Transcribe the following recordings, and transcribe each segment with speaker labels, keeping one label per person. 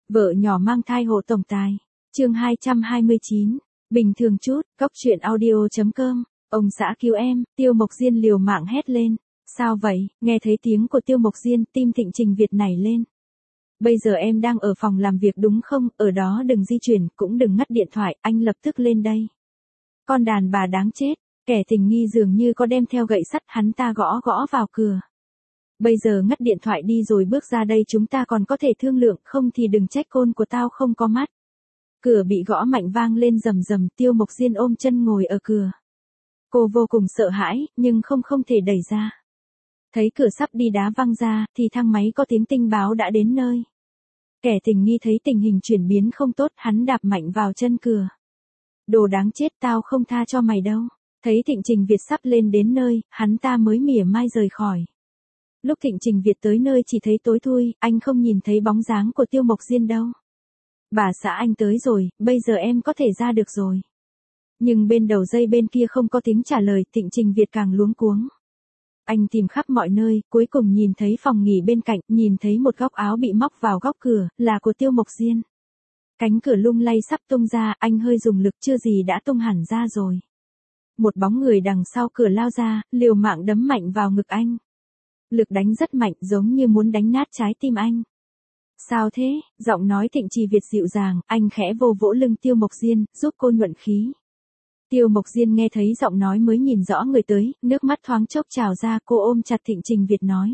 Speaker 1: Vợ nhỏ mang thai hộ tổng tài. Chương 229. Bình thường chút, Cóc truyện audio.com. Ông xã cứu em, Tiêu Mộc Diên liều mạng hét lên. Sao vậy? Nghe thấy tiếng của Tiêu Mộc Diên, tim Thịnh Trình Việt nảy lên. Bây giờ em đang ở phòng làm việc đúng không? Ở đó đừng di chuyển, cũng đừng ngắt điện thoại, anh lập tức lên đây. Con đàn bà đáng chết, kẻ tình nghi dường như có đem theo gậy sắt, hắn ta gõ gõ vào cửa. Bây giờ ngắt điện thoại đi rồi bước ra đây, chúng ta còn có thể thương lượng, không thì đừng trách con của tao không có mắt. Cửa bị gõ mạnh vang lên rầm rầm, Tiêu Mộc Diên ôm chân ngồi ở cửa. Cô vô cùng sợ hãi, nhưng không thể đẩy ra. Thấy cửa sắp đi đá văng ra, thì thang máy có tiếng tinh báo đã đến nơi. Kẻ tình nghi thấy tình hình chuyển biến không tốt, hắn đạp mạnh vào chân cửa. Đồ đáng chết, tao không tha cho mày đâu. Thấy Thịnh Trình Việt sắp lên đến nơi, hắn ta mới mỉa mai rời khỏi. Lúc Thịnh Trình Việt tới nơi chỉ thấy tối thui, anh không nhìn thấy bóng dáng của Tiêu Mộc Diên đâu. Bà xã anh tới rồi, bây giờ em có thể ra được rồi. Nhưng bên đầu dây bên kia không có tiếng trả lời, Thịnh Trình Việt càng luống cuống. Anh tìm khắp mọi nơi, cuối cùng nhìn thấy phòng nghỉ bên cạnh, nhìn thấy một góc áo bị móc vào góc cửa, là của Tiêu Mộc Diên. Cánh cửa lung lay sắp tung ra, anh hơi dùng lực chưa gì đã tung hẳn ra rồi. Một bóng người đằng sau cửa lao ra, liều mạng đấm mạnh vào ngực anh. Lực đánh rất mạnh, giống như muốn đánh nát trái tim anh. Sao thế? Giọng nói Thịnh Trì Việt dịu dàng, anh khẽ vỗ lưng Tiêu Mộc Diên, giúp cô nhuận khí. Tiêu Mộc Diên nghe thấy giọng nói mới nhìn rõ người tới, nước mắt thoáng chốc trào ra, cô ôm chặt Thịnh Trình Việt nói.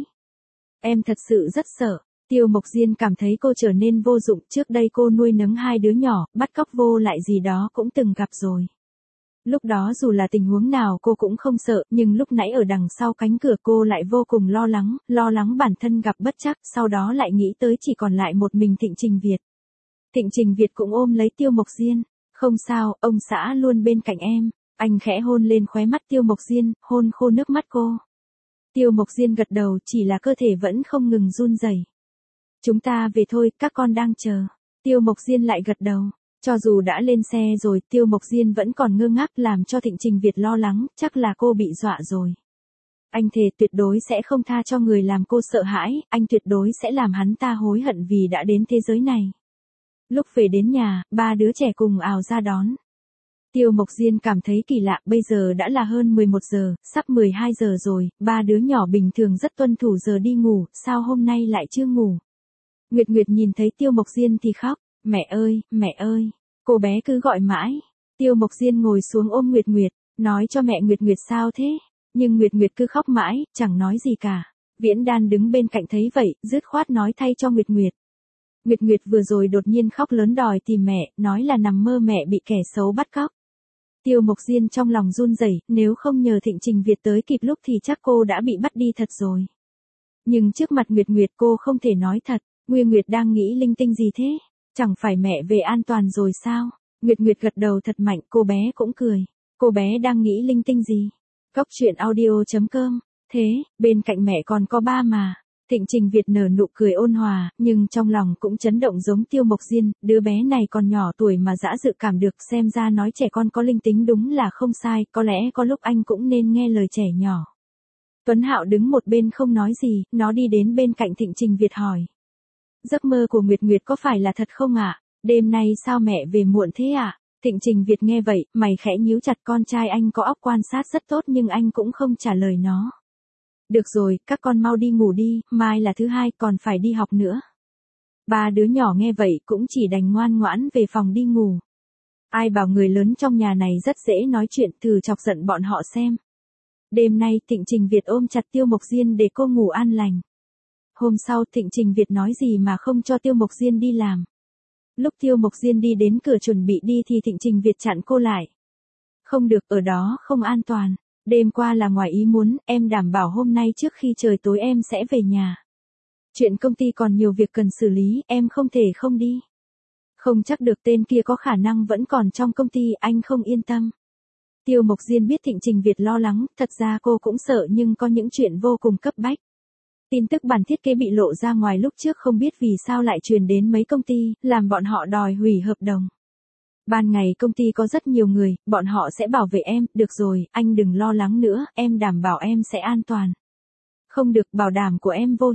Speaker 1: Em thật sự rất sợ. Tiêu Mộc Diên cảm thấy cô trở nên vô dụng, trước đây cô nuôi nấng hai đứa nhỏ, bắt cóc vô lại gì đó cũng từng gặp rồi. Lúc đó dù là tình huống nào cô cũng không sợ, nhưng lúc nãy ở đằng sau cánh cửa cô lại vô cùng lo lắng bản thân gặp bất trắc, sau đó lại nghĩ tới chỉ còn lại một mình Thịnh Trình Việt. Thịnh Trình Việt cũng ôm lấy Tiêu Mộc Diên. Không sao, ông xã luôn bên cạnh em. Anh khẽ hôn lên khóe mắt Tiêu Mộc Diên, hôn khô nước mắt cô. Tiêu Mộc Diên gật đầu, chỉ là cơ thể vẫn không ngừng run rẩy. Chúng ta về thôi, các con đang chờ. Tiêu Mộc Diên lại gật đầu. Cho dù đã lên xe rồi, Tiêu Mộc Diên vẫn còn ngơ ngác, làm cho Thịnh Trình Việt lo lắng, chắc là cô bị dọa rồi. Anh thề tuyệt đối sẽ không tha cho người làm cô sợ hãi, anh tuyệt đối sẽ làm hắn ta hối hận vì đã đến thế giới này. Lúc về đến nhà, ba đứa trẻ cùng ào ra đón. Tiêu Mộc Diên cảm thấy kỳ lạ, bây giờ đã là hơn 11 giờ, sắp 12 giờ rồi, ba đứa nhỏ bình thường rất tuân thủ giờ đi ngủ, sao hôm nay lại chưa ngủ. Nguyệt Nguyệt nhìn thấy Tiêu Mộc Diên thì khóc, mẹ ơi, cô bé cứ gọi mãi. Tiêu Mộc Diên ngồi xuống ôm Nguyệt Nguyệt, nói cho mẹ Nguyệt Nguyệt sao thế, nhưng Nguyệt Nguyệt cứ khóc mãi, chẳng nói gì cả. Viễn Đan đứng bên cạnh thấy vậy, dứt khoát nói thay cho Nguyệt Nguyệt. Nguyệt Nguyệt vừa rồi đột nhiên khóc lớn đòi tìm mẹ, nói là nằm mơ mẹ bị kẻ xấu bắt cóc. Tiêu Mộc Diên trong lòng run rẩy, nếu không nhờ Thịnh Trình Việt tới kịp lúc thì chắc cô đã bị bắt đi thật rồi. Nhưng trước mặt Nguyệt Nguyệt cô không thể nói thật. Nguyệt Nguyệt đang nghĩ linh tinh gì thế? Chẳng phải mẹ về an toàn rồi sao? Nguyệt Nguyệt gật đầu thật mạnh, cô bé cũng cười. Cô bé đang nghĩ linh tinh gì? Cóc truyện audio.com. Thế, bên cạnh mẹ còn có ba mà. Thịnh Trình Việt nở nụ cười ôn hòa, nhưng trong lòng cũng chấn động giống Tiêu Mộc Diên, đứa bé này còn nhỏ tuổi mà dã dự cảm được, xem ra nói trẻ con có linh tính đúng là không sai, có lẽ có lúc anh cũng nên nghe lời trẻ nhỏ. Tuấn Hạo đứng một bên không nói gì, nó đi đến bên cạnh Thịnh Trình Việt hỏi. Giấc mơ của Nguyệt Nguyệt có phải là thật không ạ? Đêm nay sao mẹ về muộn thế ạ? Thịnh Trình Việt nghe vậy, mày khẽ nhíu chặt, con trai anh có óc quan sát rất tốt nhưng anh cũng không trả lời nó. Được rồi, các con mau đi ngủ đi, mai là thứ hai còn phải đi học nữa. Ba đứa nhỏ nghe vậy cũng chỉ đành ngoan ngoãn về phòng đi ngủ. Ai bảo người lớn trong nhà này rất dễ nói chuyện, thử chọc giận bọn họ xem. Đêm nay Thịnh Trình Việt ôm chặt Tiêu Mộc Diên để cô ngủ an lành. Hôm sau Thịnh Trình Việt nói gì mà không cho Tiêu Mộc Diên đi làm. Lúc Tiêu Mộc Diên đi đến cửa chuẩn bị đi thì Thịnh Trình Việt chặn cô lại. Không được, ở đó không an toàn. Đêm qua là ngoài ý muốn, em đảm bảo hôm nay trước khi trời tối em sẽ về nhà. Chuyện công ty còn nhiều việc cần xử lý, em không thể không đi. Không chắc được, tên kia có khả năng vẫn còn trong công ty, anh không yên tâm. Tiêu Mộc Diên biết Thịnh Trình Việt lo lắng, thật ra cô cũng sợ nhưng có những chuyện vô cùng cấp bách. Tin tức bản thiết kế bị lộ ra ngoài lúc trước không biết vì sao lại truyền đến mấy công ty, làm bọn họ đòi hủy hợp đồng. Ban ngày công ty có rất nhiều người, bọn họ sẽ bảo vệ em, được rồi, anh đừng lo lắng nữa, em đảm bảo em sẽ an toàn. Không được, bảo đảm của em vô hiệu.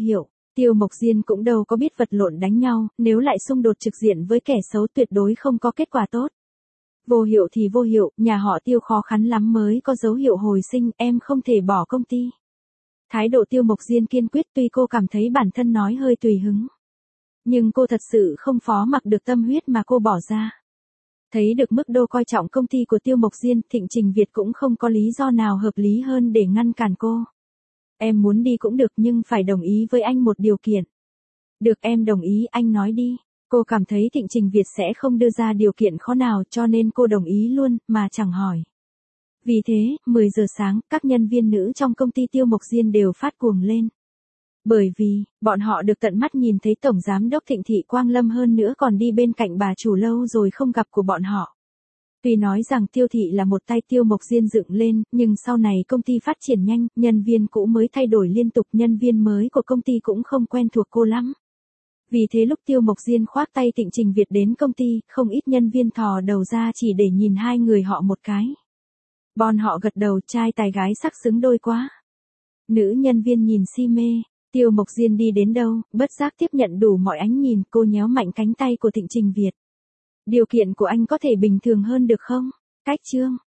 Speaker 1: Tiêu Mộc Diên cũng đâu có biết vật lộn đánh nhau, nếu lại xung đột trực diện với kẻ xấu tuyệt đối không có kết quả tốt. Vô hiệu thì vô hiệu, nhà họ Tiêu khó khăn lắm mới có dấu hiệu hồi sinh, em không thể bỏ công ty. Thái độ Tiêu Mộc Diên kiên quyết, tuy cô cảm thấy bản thân nói hơi tùy hứng. Nhưng cô thật sự không phó mặc được tâm huyết mà cô bỏ ra. Thấy được mức độ coi trọng công ty của Tiêu Mộc Diên, Thịnh Trình Việt cũng không có lý do nào hợp lý hơn để ngăn cản cô. Em muốn đi cũng được nhưng phải đồng ý với anh một điều kiện. Được, em đồng ý, anh nói đi. Cô cảm thấy Thịnh Trình Việt sẽ không đưa ra điều kiện khó nào cho nên cô đồng ý luôn, mà chẳng hỏi. Vì thế, 10 giờ sáng, các nhân viên nữ trong công ty Tiêu Mộc Diên đều phát cuồng lên. Bởi vì, bọn họ được tận mắt nhìn thấy Tổng Giám đốc Thịnh Thị Quang Lâm, hơn nữa còn đi bên cạnh bà chủ lâu rồi không gặp của bọn họ. Tuy nói rằng Tiêu Thị là một tay Tiêu Mộc Diên dựng lên, nhưng sau này công ty phát triển nhanh, nhân viên cũ mới thay đổi liên tục, nhân viên mới của công ty cũng không quen thuộc cô lắm. Vì thế lúc Tiêu Mộc Diên khoác tay Thịnh Trình Việt đến công ty, không ít nhân viên thò đầu ra chỉ để nhìn hai người họ một cái. Bọn họ gật đầu, trai tài gái sắc xứng đôi quá. Nữ nhân viên nhìn si mê. Tiêu Mộc Diên đi đến đâu, bất giác tiếp nhận đủ mọi ánh nhìn, cô nhéo mạnh cánh tay của Thịnh Trình Việt. Điều kiện của anh có thể bình thường hơn được không? Cách chương